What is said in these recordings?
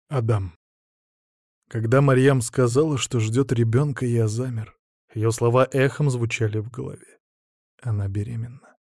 Адам. Когда Марьям сказала, что ждет ребенка, я замер. Ее слова эхом звучали в голове. Она беременна.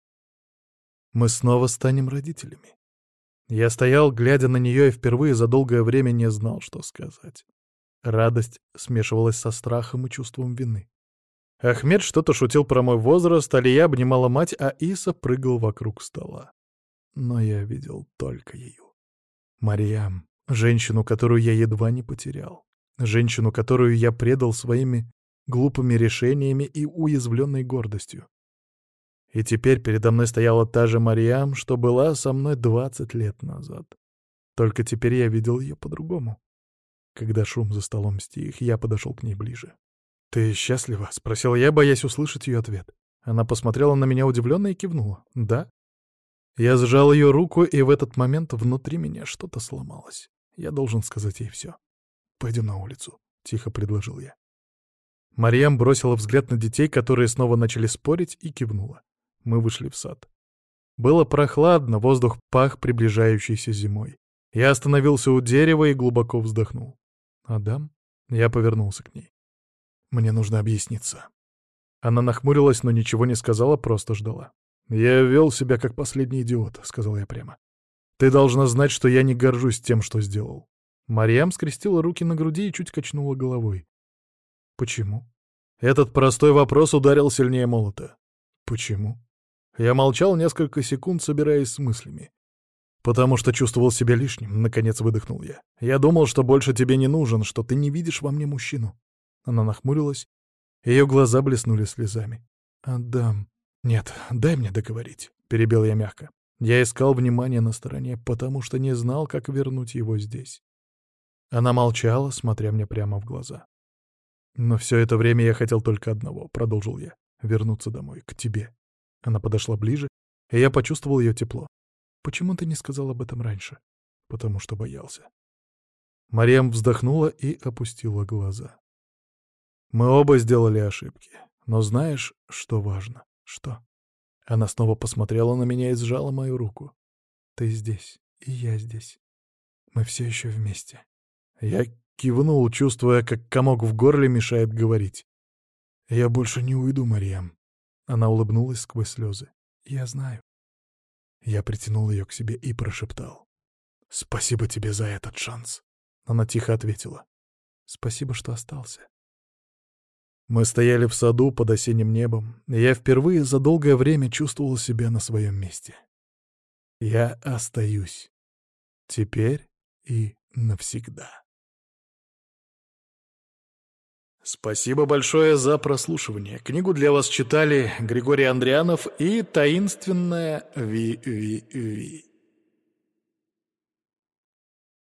Мы снова станем родителями. Я стоял, глядя на нее, и впервые за долгое время не знал, что сказать. Радость смешивалась со страхом и чувством вины. Ахмед что-то шутил про мой возраст, Алия обнимала мать, а Иса прыгал вокруг стола. Но я видел только ее. Марьям, женщину, которую я едва не потерял. Женщину, которую я предал своими глупыми решениями и уязвленной гордостью. И теперь передо мной стояла та же Марьям, что была со мной 20 лет назад. Только теперь я видел ее по-другому. Когда шум за столом стих, я подошел к ней ближе. «Ты счастлива?» — спросил я, боясь услышать ее ответ. Она посмотрела на меня удивленно и кивнула. «Да». Я сжал ее руку, и в этот момент внутри меня что-то сломалось. Я должен сказать ей все. «Пойдем на улицу», — тихо предложил я. Марьям бросила взгляд на детей, которые снова начали спорить, и кивнула. Мы вышли в сад. Было прохладно, воздух пах приближающейся зимой. Я остановился у дерева и глубоко вздохнул. «Адам?» Я повернулся к ней. «Мне нужно объясниться». Она нахмурилась, но ничего не сказала, просто ждала. «Я вел себя как последний идиот», — сказал я прямо. «Ты должна знать, что я не горжусь тем, что сделал». Марьям скрестила руки на груди и чуть качнула головой. «Почему?» Этот простой вопрос ударил сильнее молота. «Почему?» Я молчал несколько секунд, собираясь с мыслями. «Потому что чувствовал себя лишним», — наконец выдохнул я. «Я думал, что больше тебе не нужен, что ты не видишь во мне мужчину». Она нахмурилась, ее глаза блеснули слезами. «Адам...» «Нет, дай мне договорить», — перебил я мягко. Я искал внимание на стороне, потому что не знал, как вернуть его здесь. Она молчала, смотря мне прямо в глаза. «Но все это время я хотел только одного», — продолжил я. «Вернуться домой, к тебе». Она подошла ближе, и я почувствовал ее тепло. «Почему ты не сказал об этом раньше?» «Потому что боялся». Марьям вздохнула и опустила глаза. «Мы оба сделали ошибки. Но знаешь, что важно?» «Что?» Она снова посмотрела на меня и сжала мою руку. «Ты здесь, и я здесь. Мы все еще вместе». Я кивнул, чувствуя, как комок в горле мешает говорить. «Я больше не уйду, Марьям». Она улыбнулась сквозь слезы. «Я знаю». Я притянул ее к себе и прошептал. «Спасибо тебе за этот шанс». Она тихо ответила. «Спасибо, что остался». Мы стояли в саду под осенним небом, и я впервые за долгое время чувствовал себя на своем месте. Я остаюсь. Теперь и навсегда. Спасибо большое за прослушивание. Книгу для вас читали Григорий Андрианов и таинственная Ви-Ви-Ви.